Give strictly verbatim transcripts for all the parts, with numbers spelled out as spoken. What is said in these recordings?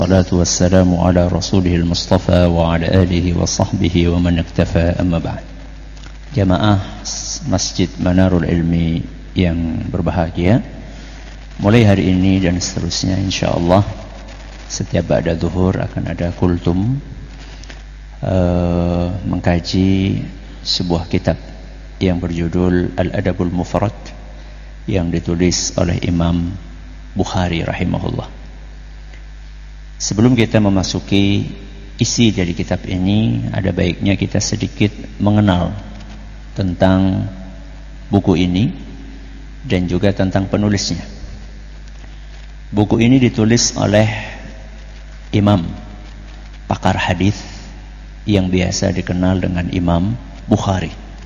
Salatu wassalamu ala rasulihil mustafa wa ala alihi wa sahbihi wa man iktafa amma ba'd. Jamaah Masjid Manarul Ilmi yang berbahagia, mulai hari ini dan seterusnya insyaallah setiap ba'da zuhur akan ada kultum uh, mengkaji sebuah kitab yang berjudul Al-Adabul Mufrad yang ditulis oleh Imam Bukhari rahimahullah. Sebelum kita memasuki isi dari kitab ini, ada baiknya kita sedikit mengenal tentang buku ini dan juga tentang penulisnya. Buku ini ditulis oleh imam pakar hadis yang biasa dikenal dengan Imam Bukhari.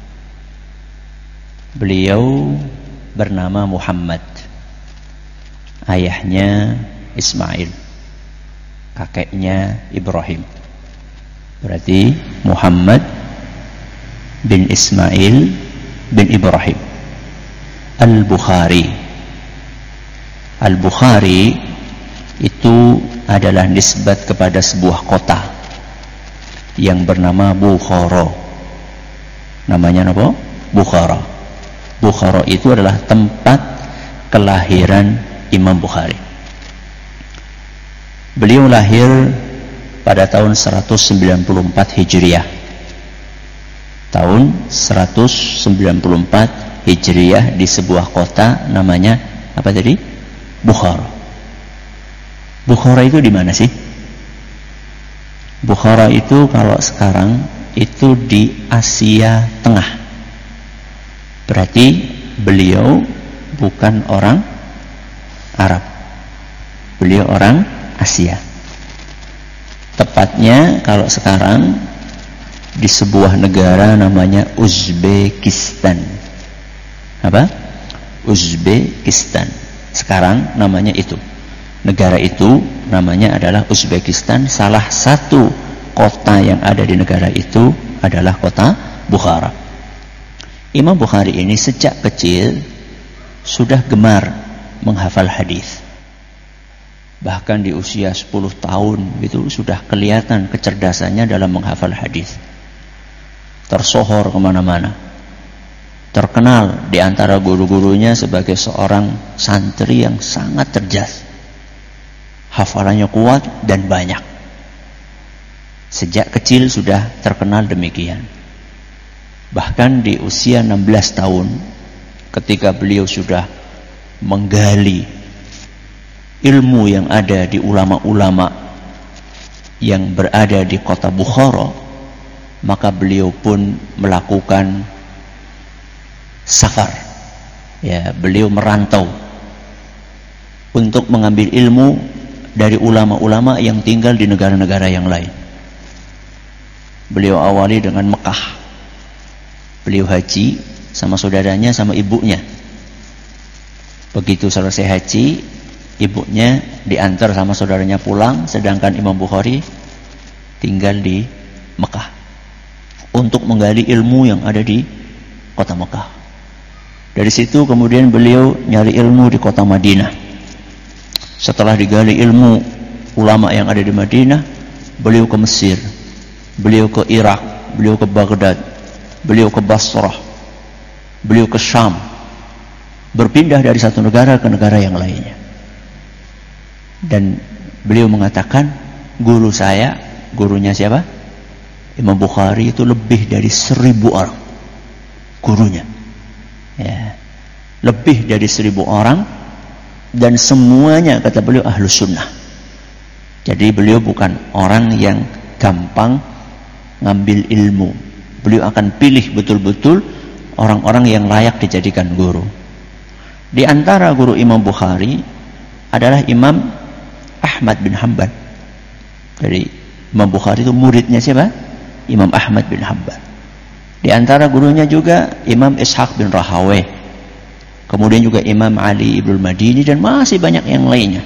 Beliau bernama Muhammad, ayahnya Ismail, kakeknya Ibrahim. Berarti Muhammad bin Ismail bin Ibrahim Al-Bukhari. Al-Bukhari itu adalah nisbat kepada sebuah kota yang bernama Bukhara. Namanya apa? Bukhara. Bukhara itu adalah tempat kelahiran Imam Bukhari. Beliau lahir pada tahun seratus sembilan puluh empat Hijriah. Tahun seratus sembilan puluh empat Hijriah di sebuah kota namanya apa tadi? Bukhara. Bukhara itu di mana sih? Bukhara itu kalau sekarang itu di Asia Tengah. Berarti beliau bukan orang Arab. Beliau orang Asia. Tepatnya kalau sekarang di sebuah negara namanya Uzbekistan. Apa? Uzbekistan. Sekarang namanya itu. Negara itu namanya adalah Uzbekistan. Salah satu kota yang ada di negara itu adalah kota Bukhara. Imam Bukhari ini sejak kecil sudah gemar menghafal hadis. Bahkan di usia sepuluh tahun itu sudah kelihatan kecerdasannya dalam menghafal hadis. Tersohor kemana-mana. Terkenal di antara guru-gurunya sebagai seorang santri yang sangat cerdas. Hafalannya kuat dan banyak. Sejak kecil sudah terkenal demikian. Bahkan di usia enam belas tahun ketika beliau sudah menggali ilmu yang ada di ulama-ulama yang berada di kota Bukhara, maka beliau pun melakukan safar. Ya, beliau merantau untuk mengambil ilmu dari ulama-ulama yang tinggal di negara-negara yang lain. Beliau awali dengan Mekah. Beliau haji sama saudaranya sama ibunya. Begitu selesai haji, ibunya diantar sama saudaranya pulang, sedangkan Imam Bukhari tinggal di Mekah untuk menggali ilmu yang ada di kota Mekah. Dari situ kemudian beliau nyari ilmu di kota Madinah. Setelah digali ilmu ulama yang ada di Madinah, beliau ke Mesir, beliau ke Irak, beliau ke Baghdad, beliau ke Basrah, beliau ke Syam, berpindah dari satu negara ke negara yang lainnya. Dan beliau mengatakan, guru saya, gurunya siapa? Imam Bukhari itu lebih dari seribu orang gurunya. Ya, lebih dari seribu orang, dan semuanya kata beliau ahlus sunnah. Jadi beliau bukan orang yang gampang ngambil ilmu. Beliau akan pilih betul-betul orang-orang yang layak dijadikan guru. Di antara guru Imam Bukhari adalah Imam Ahmad bin Hanbal. Jadi Imam Bukhari itu muridnya siapa? Imam Ahmad bin Hanbal. Di antara gurunya juga Imam Ishaq bin Rahawai. Kemudian juga Imam Ali ibn Madini dan masih banyak yang lainnya.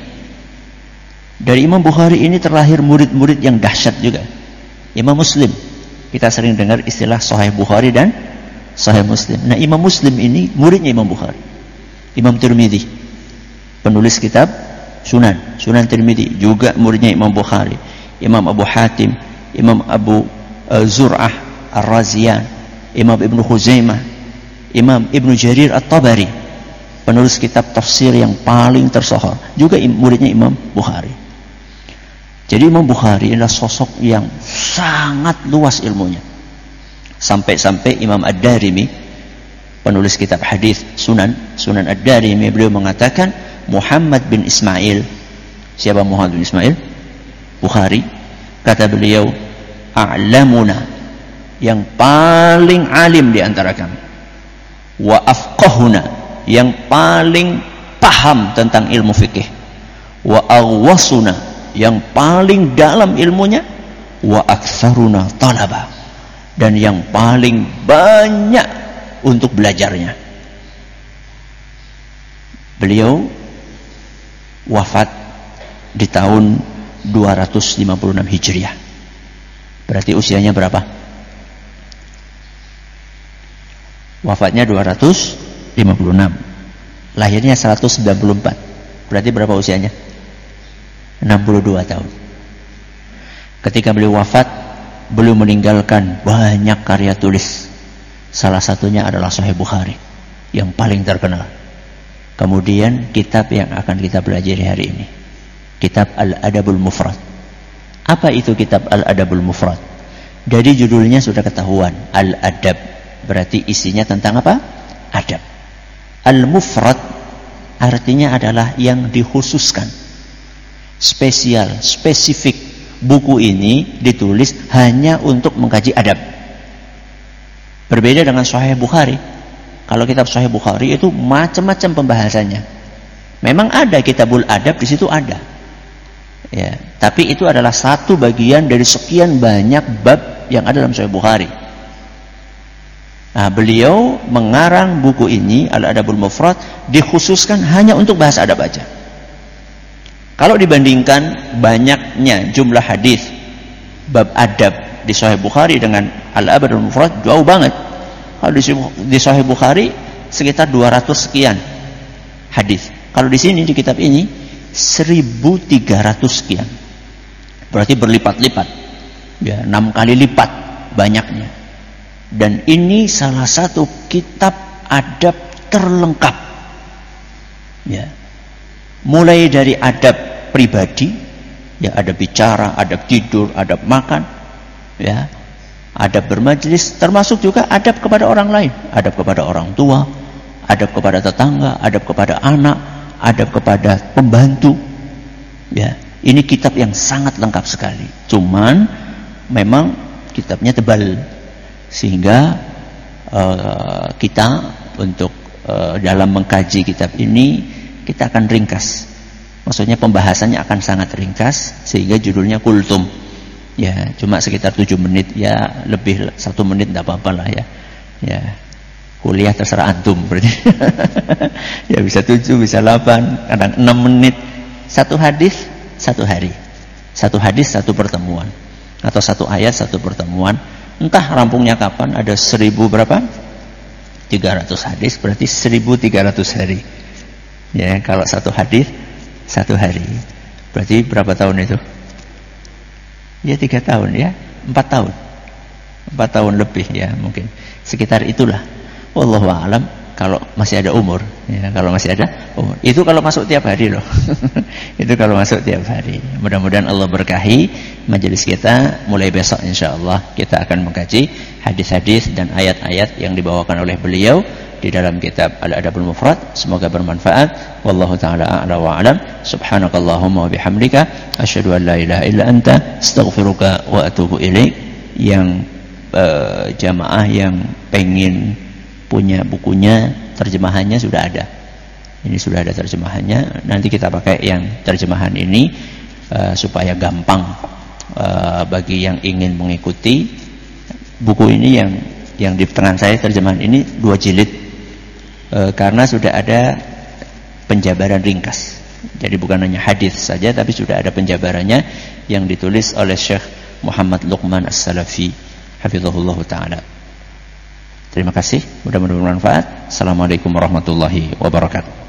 Dari Imam Bukhari ini terlahir murid-murid yang dahsyat juga. Imam Muslim. Kita sering dengar istilah Sahih Bukhari dan Sahih Muslim. Nah, Imam Muslim ini muridnya Imam Bukhari. Imam Tirmidzi, penulis kitab Sunan, Sunan Tirmidzi juga muridnya Imam Bukhari, Imam Abu Hatim, Imam Abu uh, Zur'ah Ar-Raziyan, Imam Ibnu Khuzaimah, Imam Ibnu Jarir At-Tabari, penulis kitab tafsir yang paling tersohor, juga muridnya Imam Bukhari. Jadi Imam Bukhari adalah sosok yang sangat luas ilmunya. Sampai-sampai Imam Ad-Darimi, penulis kitab hadis Sunan, Sunan Ad-Darimi, beliau mengatakan Muhammad bin Ismail. Siapa Muhammad bin Ismail? Bukhari. Kata beliau, a'lamuna, yang paling alim di antara kami. Wa afqahuna, yang paling paham tentang ilmu fikih. Wa aghwasuna, yang paling dalam ilmunya. Wa aktsaruna talaba, dan yang paling banyak untuk belajarnya. Beliau wafat di tahun dua ratus lima puluh enam Hijriah. Berarti usianya berapa? Wafatnya dua ratus lima puluh enam. Lahirnya seratus sembilan puluh empat. Berarti berapa usianya? enam puluh dua tahun. Ketika beliau wafat, beliau meninggalkan banyak karya tulis. Salah satunya adalah Sahih Bukhari yang paling terkenal. Kemudian kitab yang akan kita pelajari hari ini, kitab Al-Adabul Mufrad. Apa itu kitab Al-Adabul Mufrad? Dari judulnya sudah ketahuan, Al-Adab, berarti isinya tentang apa? Adab. Al-Mufrad artinya adalah yang dikhususkan, spesial, spesifik. Buku ini ditulis hanya untuk mengkaji adab. Berbeda dengan Sahih Bukhari. Kalau kitab Sahih Bukhari itu macam-macam pembahasannya. Memang ada kitabul adab, di situ ada. Ya, tapi itu adalah satu bagian dari sekian banyak bab yang ada dalam Sahih Bukhari. Nah, beliau mengarang buku ini Al-Adabul Mufrad dikhususkan hanya untuk bahas adab aja. Kalau dibandingkan banyaknya jumlah hadis bab adab di Sahih Bukhari dengan Al-Adabul Mufrad, jauh banget. Kalau di Sahih Bukhari sekitar dua ratus sekian hadis. Kalau di sini di kitab ini seribu tiga ratus sekian. Berarti berlipat-lipat. Ya, enam kali lipat banyaknya. Dan ini salah satu kitab adab terlengkap. Ya. Mulai dari adab pribadi, ya, adab bicara, adab tidur, adab makan, ya, adab bermajlis, termasuk juga adab kepada orang lain, adab kepada orang tua, adab kepada tetangga, adab kepada anak, adab kepada pembantu. Ya, ini kitab yang sangat lengkap sekali. Cuman memang kitabnya tebal, sehingga uh, kita untuk uh, dalam mengkaji kitab ini kita akan ringkas. Maksudnya pembahasannya akan sangat ringkas, sehingga judulnya kultum. Ya, cuma sekitar tujuh menit, ya lebih satu menit tidak apa-apa lah ya. Ya, kuliah terserah antum berarti. Ya bisa tujuh, bisa delapan, kadang enam menit. Satu hadis satu hari, satu hadis satu pertemuan, atau satu ayat satu pertemuan. Entah rampungnya kapan. Ada seribu berapa? Tiga ratus hadis, berarti seribu tiga ratus hari. Ya, kalau satu hadis satu hari, berarti berapa tahun itu? Ya tiga tahun, ya empat tahun, empat tahun lebih, ya mungkin sekitar itulah. Wallahu a'lam. Kalau masih ada umur, ya, kalau masih ada umur. Itu kalau masuk tiap hari loh. Itu kalau masuk tiap hari. Mudah-mudahan Allah berkahi majelis kita. Mulai besok insyaallah kita akan mengkaji hadis-hadis dan ayat-ayat yang dibawakan oleh beliau di dalam kitab Al-Adabul Mufrad. Semoga bermanfaat. Wallahu taala a'la wa a'lam. Subhanakallahumma wa bihamdika asyhadu an la ilaha illa anta astaghfiruka wa atubu ilaik. Yang uh, jamaah yang pengen punya bukunya, terjemahannya sudah ada. Ini sudah ada terjemahannya. Nanti kita pakai yang terjemahan ini uh, supaya gampang uh, bagi yang ingin mengikuti. Buku ini yang yang di tangan saya terjemahan ini dua jilid, uh, karena sudah ada penjabaran ringkas. Jadi bukan hanya hadis saja, tapi sudah ada penjabarannya yang ditulis oleh Syekh Muhammad Luqman As-Salafi, hafizahullah taala. Terima kasih, mudah-mudahan bermanfaat. Assalamualaikum warahmatullahi wabarakatuh.